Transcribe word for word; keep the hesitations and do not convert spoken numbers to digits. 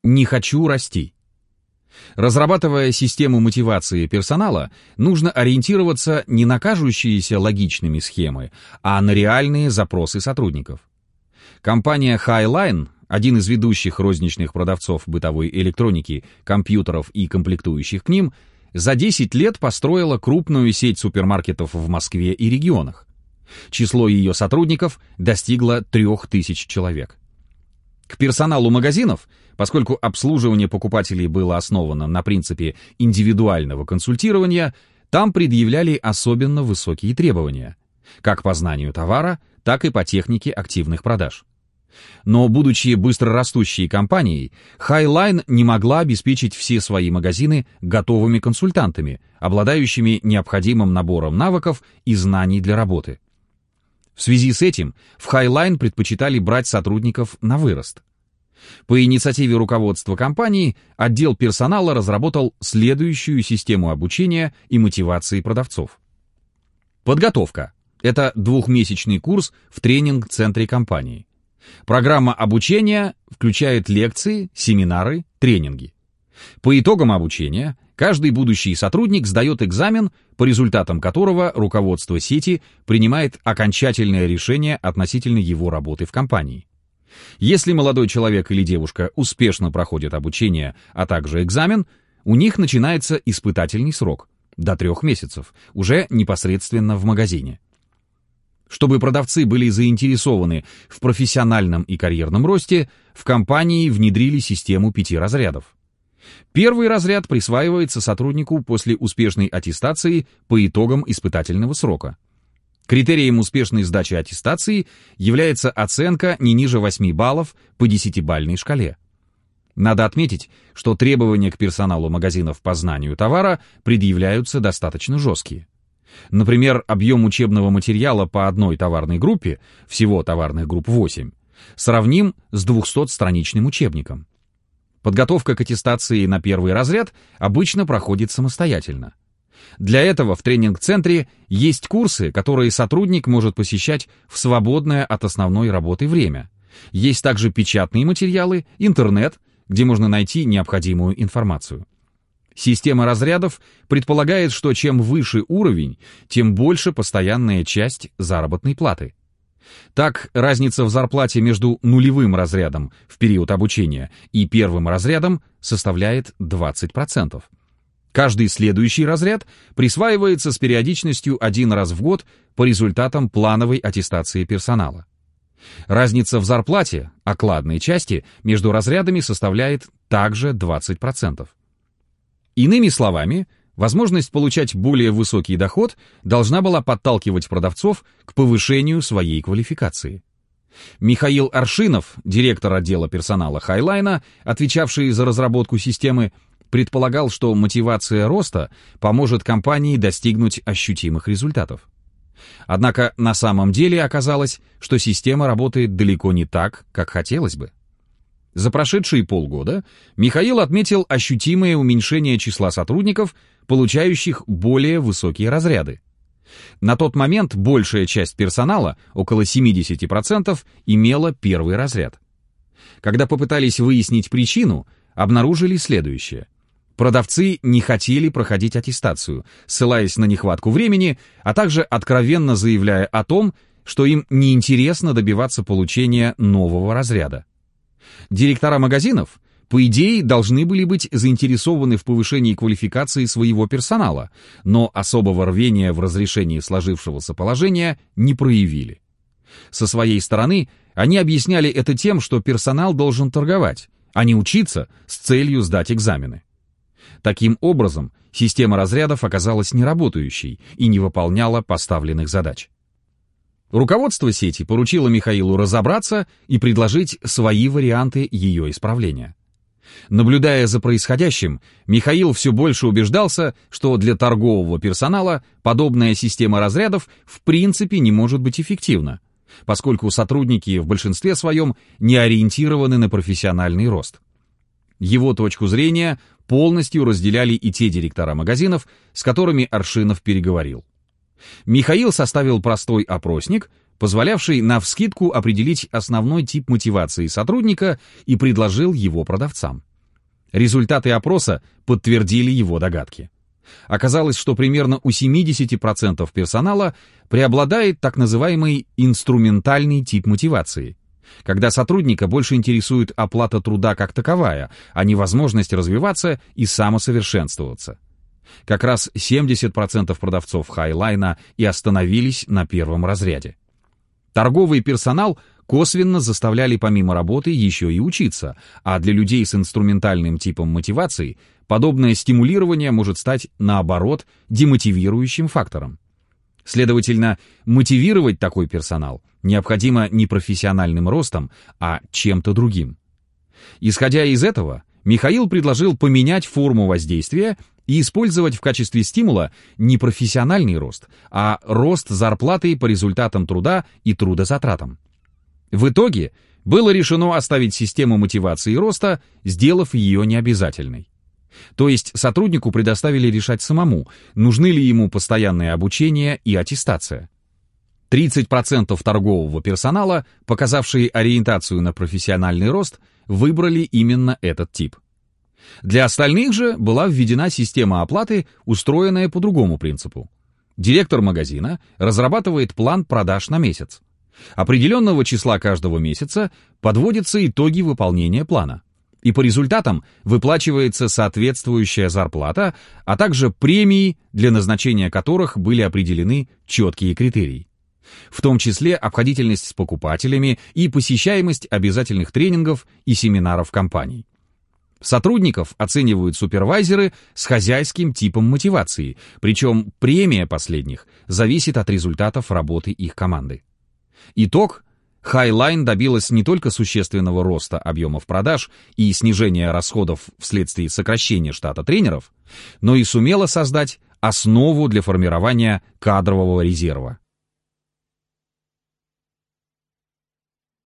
«Не хочу расти». Разрабатывая систему мотивации персонала, нужно ориентироваться не на кажущиеся логичными схемы, а на реальные запросы сотрудников. Компания Highline, один из ведущих розничных продавцов бытовой электроники, компьютеров и комплектующих к ним, за десять лет построила крупную сеть супермаркетов в Москве и регионах. Число ее сотрудников достигло трех тысяч человек. К персоналу магазинов, поскольку обслуживание покупателей было основано на принципе индивидуального консультирования, там предъявляли особенно высокие требования, как по знанию товара, так и по технике активных продаж. Но, будучи быстрорастущей компанией, Highline не могла обеспечить все свои магазины готовыми консультантами, обладающими необходимым набором навыков и знаний для работы. В связи с этим в Highline предпочитали брать сотрудников на вырост. По инициативе руководства компании отдел персонала разработал следующую систему обучения и мотивации продавцов. Подготовка – это двухмесячный курс в тренинг-центре компании. Программа обучения включает лекции, семинары, тренинги. По итогам обучения каждый будущий сотрудник сдает экзамен, по результатам которого руководство сети принимает окончательное решение относительно его работы в компании. Если молодой человек или девушка успешно проходят обучение, а также экзамен, у них начинается испытательный срок до трех месяцев, уже непосредственно в магазине. Чтобы продавцы были заинтересованы в профессиональном и карьерном росте, в компании внедрили систему пяти разрядов. Первый разряд присваивается сотруднику после успешной аттестации по итогам испытательного срока. Критерием успешной сдачи аттестации является оценка не ниже восьми баллов по десятибалльной шкале. Надо отметить, что требования к персоналу магазинов по знанию товара предъявляются достаточно жесткие. Например, объем учебного материала по одной товарной группе, всего товарных групп восемь, сравним с двухсотстраничным учебником. Подготовка к аттестации на первый разряд обычно проходит самостоятельно. Для этого в тренинг-центре есть курсы, которые сотрудник может посещать в свободное от основной работы время. Есть также печатные материалы, интернет, где можно найти необходимую информацию. Система разрядов предполагает, что чем выше уровень, тем больше постоянная часть заработной платы. Так, разница в зарплате между нулевым разрядом в период обучения и первым разрядом составляет двадцать процентов. Каждый следующий разряд присваивается с периодичностью один раз в год по результатам плановой аттестации персонала. Разница в зарплате, окладной части, между разрядами составляет также двадцать процентов. Иными словами, возможность получать более высокий доход должна была подталкивать продавцов к повышению своей квалификации. Михаил Аршинов, директор отдела персонала Highline, отвечавший за разработку системы, предполагал, что мотивация роста поможет компании достигнуть ощутимых результатов. Однако на самом деле оказалось, что система работает далеко не так, как хотелось бы. За прошедшие полгода Михаил отметил ощутимое уменьшение числа сотрудников, получающих более высокие разряды. На тот момент большая часть персонала, около семьдесят процентов, имела первый разряд. Когда попытались выяснить причину, обнаружили следующее. Продавцы не хотели проходить аттестацию, ссылаясь на нехватку времени, а также откровенно заявляя о том, что им неинтересно добиваться получения нового разряда. Директора магазинов, по идее, должны были быть заинтересованы в повышении квалификации своего персонала, но особого рвения в разрешении сложившегося положения не проявили. Со своей стороны, они объясняли это тем, что персонал должен торговать, а не учиться с целью сдать экзамены. Таким образом, система разрядов оказалась неработающей и не выполняла поставленных задач. Руководство сети поручило Михаилу разобраться и предложить свои варианты ее исправления. Наблюдая за происходящим, Михаил все больше убеждался, что для торгового персонала подобная система разрядов в принципе не может быть эффективна, поскольку сотрудники в большинстве своем не ориентированы на профессиональный рост. Его точку зрения полностью разделяли и те директора магазинов, с которыми Аршинов переговорил. Михаил составил простой опросник, позволявший навскидку определить основной тип мотивации сотрудника, и предложил его продавцам. Результаты опроса подтвердили его догадки. Оказалось, что примерно у семидесяти процентов персонала преобладает так называемый инструментальный тип мотивации, когда сотрудника больше интересует оплата труда как таковая, а не возможность развиваться и самосовершенствоваться. Как раз семьдесят процентов продавцов Хайлайна и остановились на первом разряде. Торговый персонал косвенно заставляли помимо работы еще и учиться, а для людей с инструментальным типом мотивации подобное стимулирование может стать, наоборот, демотивирующим фактором. Следовательно, мотивировать такой персонал необходимо не профессиональным ростом, а чем-то другим. Исходя из этого, Михаил предложил поменять форму воздействия и использовать в качестве стимула не профессиональный рост, а рост зарплаты по результатам труда и трудозатратам. В итоге было решено оставить систему мотивации и роста, сделав ее необязательной. То есть сотруднику предоставили решать самому, нужны ли ему постоянное обучение и аттестация. тридцать процентов торгового персонала, показавшие ориентацию на профессиональный рост, выбрали именно этот тип. Для остальных же была введена система оплаты, устроенная по другому принципу. Директор магазина разрабатывает план продаж на месяц. Определенного числа каждого месяца подводятся итоги выполнения плана, и по результатам выплачивается соответствующая зарплата, а также премии, для назначения которых были определены четкие критерии. В том числе обходительность с покупателями и посещаемость обязательных тренингов и семинаров компаний. Сотрудников оценивают супервайзеры с хозяйским типом мотивации, причем премия последних зависит от результатов работы их команды. Итог: Хайлайн добилась не только существенного роста объемов продаж и снижения расходов вследствие сокращения штата тренеров, но и сумела создать основу для формирования кадрового резерва.